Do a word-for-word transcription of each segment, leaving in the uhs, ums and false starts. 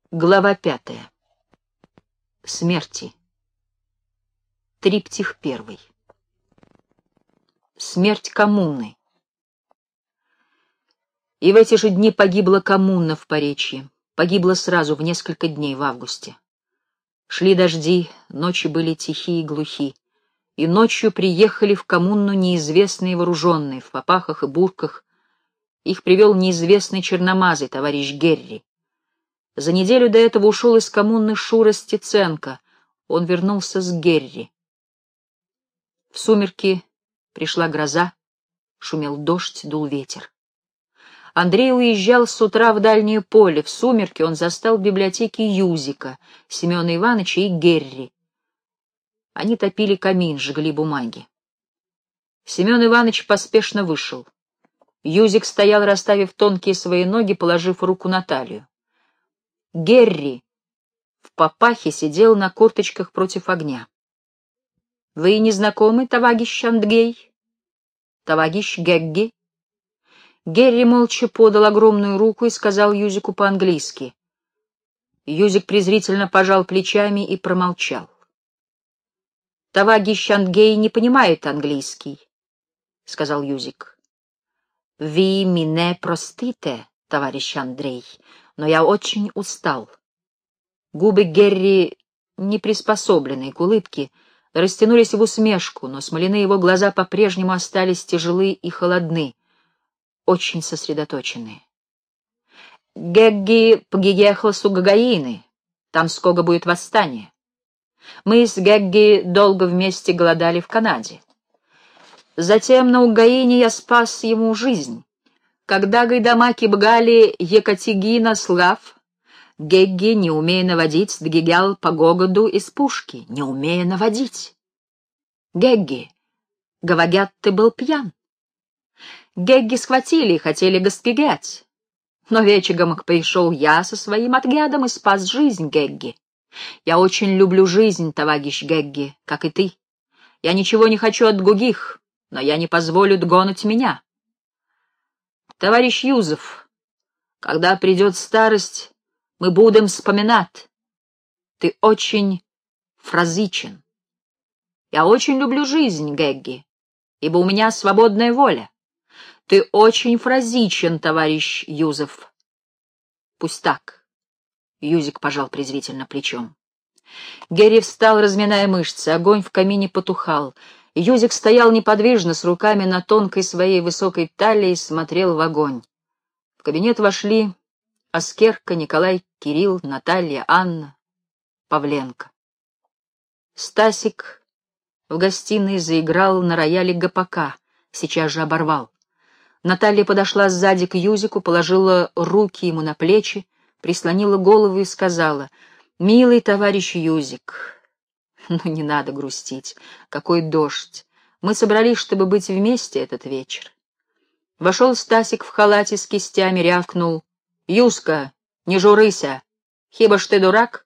Глава пятая. Смерти. Триптих первый. Смерть коммуны. И в эти же дни погибла коммуна в Поречье. Погибла сразу, в несколько дней в августе. Шли дожди, ночи были тихи и глухи. И ночью приехали в коммуну неизвестные вооруженные, в попахах и бурках. Их привел неизвестный черномазый, товарищ Герри. За неделю до этого ушел из коммуны Шура Стеценко. Он вернулся с Герри. В сумерки пришла гроза, шумел дождь, дул ветер. Андрей уезжал с утра в дальнее поле. В сумерки он застал в библиотеке Юзика, Семена Ивановича и Герри. Они топили камин, жгли бумаги. Семен Иванович поспешно вышел. Юзик стоял, расставив тонкие свои ноги, положив руку на талию. Герри в папахе сидел на корточках против огня. — Вы не знакомы, товарищ Андгей? Товарищ Гегги? Герри молча подал огромную руку и сказал Юзику по-английски. Юзик презрительно пожал плечами и промолчал. — Товарищ Андгей не понимает английский, — сказал Юзик. — Ви мине простите, товарищ Андрей, но я очень устал. Губы Герри, не приспособленные к улыбке, растянулись в усмешку, но смоляные его глаза по-прежнему остались тяжелы и холодны, очень сосредоточенные. Гегги приехал с Угагаины, там скоро будет восстание. Мы с Гегги долго вместе голодали в Канаде. Затем на Угаине я спас ему жизнь. Когда гайдамаки бгали Екатигина слав, Гегги, не умея наводить, сдвигал по гогоду из пушки, не умея наводить. Гегги, говорят, ты был пьян. Гегги схватили и хотели госпегать. Но вечером пришел я со своим отрядом и спас жизнь Гегги. Я очень люблю жизнь, товарищ Гегги, как и ты. Я ничего не хочу от других, но я не позволю дгонуть меня. Товарищ Юзеф, когда придет старость, мы будем вспоминать. Ты очень фразичен. Я очень люблю жизнь, Гегги, ибо у меня свободная воля. Ты очень фразичен, товарищ Юзеф. Пусть так. Юзик пожал презрительно плечом. Герри встал, разминая мышцы. Огонь в камине потухал. Юзик стоял неподвижно, с руками на тонкой своей высокой талии, и смотрел в огонь. В кабинет вошли Аскерка, Николай, Кирилл, Наталья, Анна, Павленко. Стасик в гостиной заиграл на рояле гопака, сейчас же оборвал. Наталья подошла сзади к Юзику, положила руки ему на плечи, прислонила голову и сказала: «Милый товарищ Юзик, ну не надо грустить, какой дождь. Мы собрались, чтобы быть вместе этот вечер». Вошел Стасик в халате с кистями, рявкнул: «Юзка, не журыся, хиба ж ты дурак?»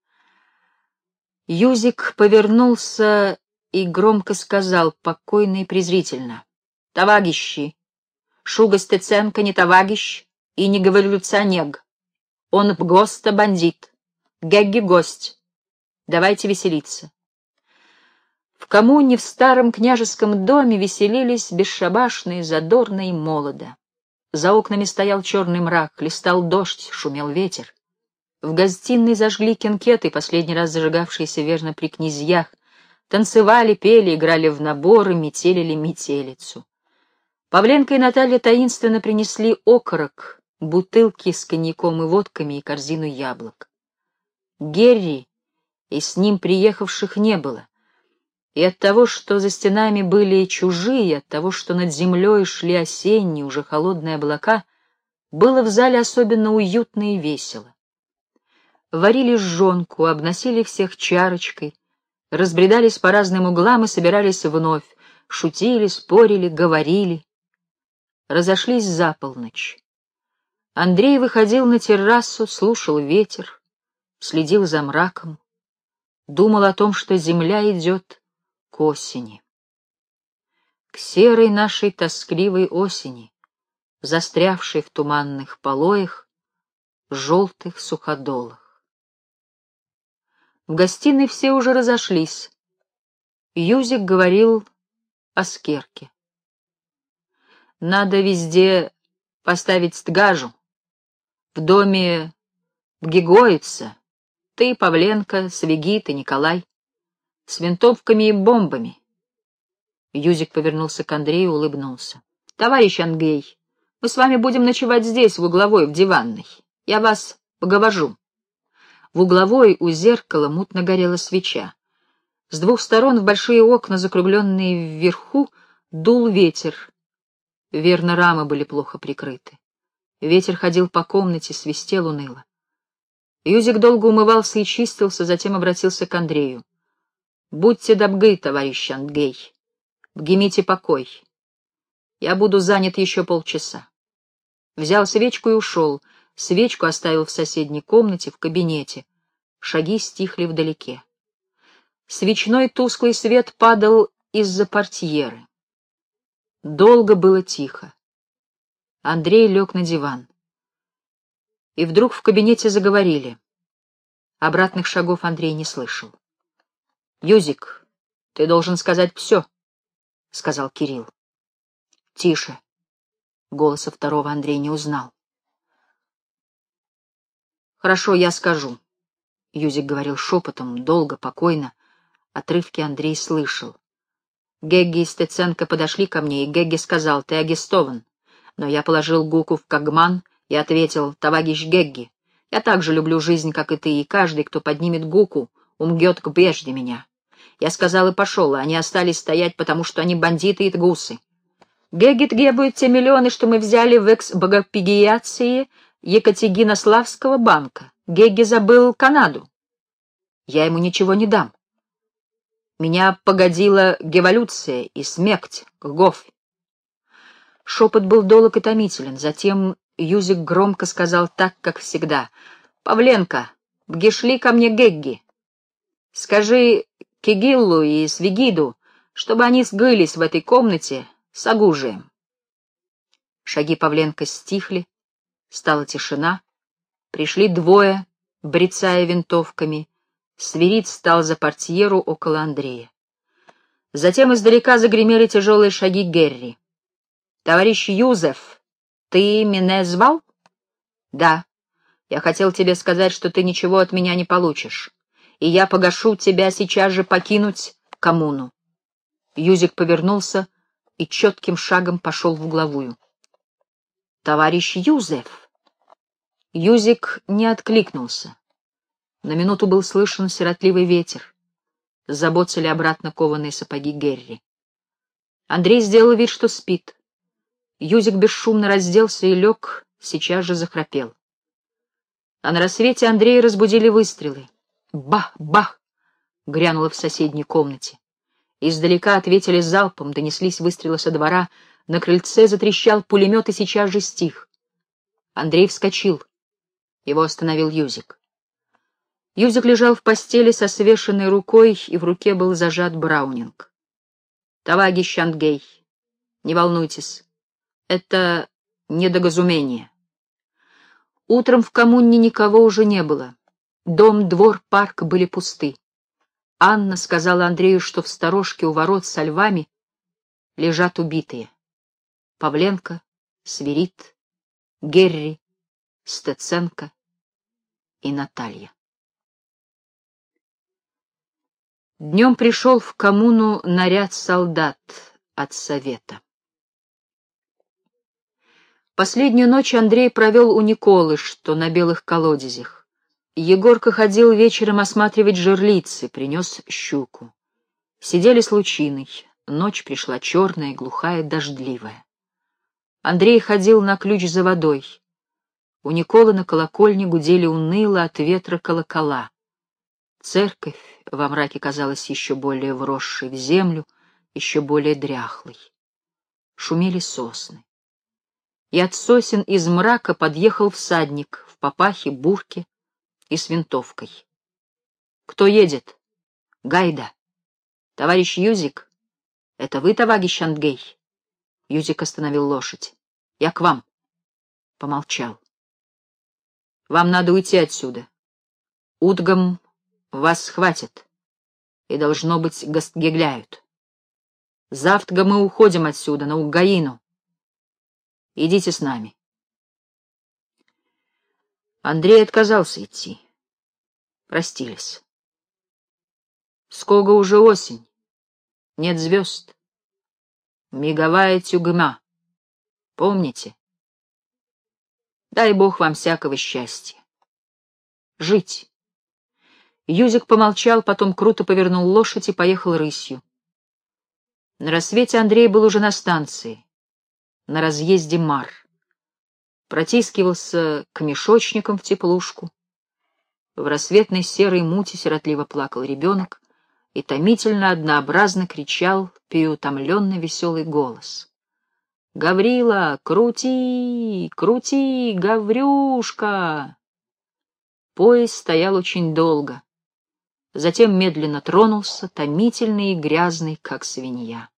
Юзик повернулся и громко сказал, покойно и презрительно: «Товарищи, Шуга Стеценко не товарищ и не революционер. Он просто бандит. Гегги гость. Давайте веселиться». В коммуне в старом княжеском доме веселились бесшабашно и задорно и молодо. За окнами стоял черный мрак, хлестал дождь, шумел ветер. В гостиной зажгли кенкеты, последний раз зажигавшиеся верно при князьях, танцевали, пели, играли в наборы, метелили метелицу. Павленко и Наталья таинственно принесли окорок, бутылки с коньяком и водками и корзину яблок. Герри и с ним приехавших не было. И от того, что за стенами были чужие, от того, что над землей шли осенние, уже холодные облака, было в зале особенно уютно и весело. Варили жжёнку, обносили всех чарочкой, разбредались по разным углам и собирались вновь, шутили, спорили, говорили. Разошлись за полночь. Андрей выходил на террасу, слушал ветер, следил за мраком, думал о том, что земля идет к осени. К серой нашей тоскливой осени, застрявшей в туманных полоях, желтых суходолах. В гостиной все уже разошлись. Юзик говорил о Скерке. Надо везде поставить стгажу. В доме Бгегоица ты, Павленко, Свигит и Николай. С винтовками и бомбами. Юзик повернулся к Андрею и улыбнулся. — Товарищ Ангей, мы с вами будем ночевать здесь, в угловой, в диванной. Я вас поговожу. В угловой у зеркала мутно горела свеча. С двух сторон в большие окна, закругленные вверху, дул ветер. Верно, рамы были плохо прикрыты. Ветер ходил по комнате, свистел уныло. Юзик долго умывался и чистился, затем обратился к Андрею. — Будьте добры, товарищ Ангей. Бгемите покой. Я буду занят еще полчаса. Взял свечку и ушел. Свечку оставил в соседней комнате, в кабинете. Шаги стихли вдалеке. Свечной тусклый свет падал из-за портьеры. Долго было тихо. Андрей лег на диван. И вдруг в кабинете заговорили. Обратных шагов Андрей не слышал. — Юзик, ты должен сказать все, — сказал Кирилл. — Тише. Голоса второго Андрей не узнал. — Хорошо, я скажу. Юзик говорил шепотом, долго, покойно. Отрывки Андрей слышал. Гегги и Стеценко подошли ко мне, и Гегги сказал: «Ты арестован». Но я положил гуку в кагман и ответил: «Товарищ Гегги, я так же люблю жизнь, как и ты, и каждый, кто поднимет гуку, умрет прежде меня». Я сказал и пошел, а они остались стоять, потому что они бандиты и тгусы. Гегги требует те миллионы, что мы взяли в эксбагапигиации Екатеринославского банка. Гегги забыл Канаду. Я ему ничего не дам. Меня погодила геволюция и смерть, Гогов. Шепот был долг и томителен. Затем Юзик громко сказал так, как всегда: «Павленко, бгешли ко мне Гегги. Скажи Кигиллу и Свигиду, чтобы они сгылись в этой комнате с оружием». Шаги Павленко стихли, стала тишина. Пришли двое, брецая винтовками. Свирид стал за портьеру около Андрея. Затем издалека загремели тяжелые шаги Герри. «Товарищ Юзеф, ты меня звал?» «Да. Я хотел тебе сказать, что ты ничего от меня не получишь, и я погашу тебя сейчас же покинуть коммуну». Юзик повернулся и четким шагом пошел в угловую. «Товарищ Юзеф!» Юзик не откликнулся. На минуту был слышен сиротливый ветер. Заботили обратно кованые сапоги Герри. Андрей сделал вид, что спит. Юзик бесшумно разделся и лег, сейчас же захрапел. А на рассвете Андрея разбудили выстрелы. Бах, бах! Грянуло в соседней комнате. Издалека ответили залпом, донеслись выстрелы со двора, на крыльце затрещал пулемет и сейчас же стих. Андрей вскочил. Его остановил Юзик. Юзик лежал в постели со свешенной рукой, и в руке был зажат браунинг. «Товарищ Ангей, не волнуйтесь, это недоразумение». Утром в коммуне никого уже не было. Дом, двор, парк были пусты. Анна сказала Андрею, что в сторожке у ворот со львами лежат убитые. Павленко, Свирид, Герри, Стеценко и Наталья. Днем пришел в коммуну наряд солдат от совета. Последнюю ночь Андрей провел у Николы, что на белых колодезях. Егорка ходил вечером осматривать жерлицы, принес щуку. Сидели с лучиной, ночь пришла черная, глухая, дождливая. Андрей ходил на ключ за водой. У Николы на колокольне гудели уныло от ветра колокола. Церковь во мраке казалась еще более вросшей в землю, еще более дряхлой. Шумели сосны. И от сосен из мрака подъехал всадник в папахе, бурке и с винтовкой. «Кто едет?» «Гайда». «Товарищ Юзик, это вы, товарищ Ангей?» Юзик остановил лошадь. «Я к вам». Помолчал. «Вам надо уйти отсюда. Утгом Вас схватят, и, должно быть, гастгегляют. Завтра мы уходим отсюда, на Угаину. Идите с нами. Андрей отказался идти. Простились. Ского уже осень, нет звезд. Миговая тюгма. Помните? Дай Бог вам всякого счастья. Жить. Юзик помолчал, потом круто повернул лошадь и поехал рысью. На рассвете Андрей был уже на станции, на разъезде Мар. Протискивался к мешочникам в теплушку. В рассветной серой мути сиротливо плакал ребенок, и томительно однообразно кричал переутомленный веселый голос. «Гаврила, крути, крути, Гаврюшка!» Поезд стоял очень долго, затем медленно тронулся, томительный и грязный, как свинья.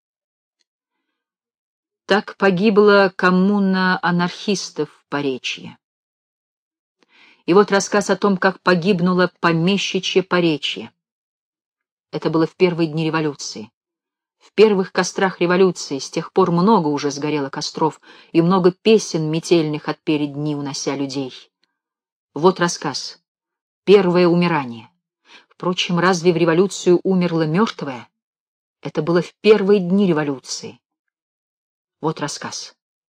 Так погибла коммуна анархистов в Поречье. И вот рассказ о том, как погибнуло помещичье Поречье. Это было в первые дни революции. В первых кострах революции, с тех пор много уже сгорело костров, и много песен метельных отпели дни, унося людей. Вот рассказ. Первое умирание. Впрочем, разве в революцию умерло мертвое? Это было в первые дни революции. Вот рассказ.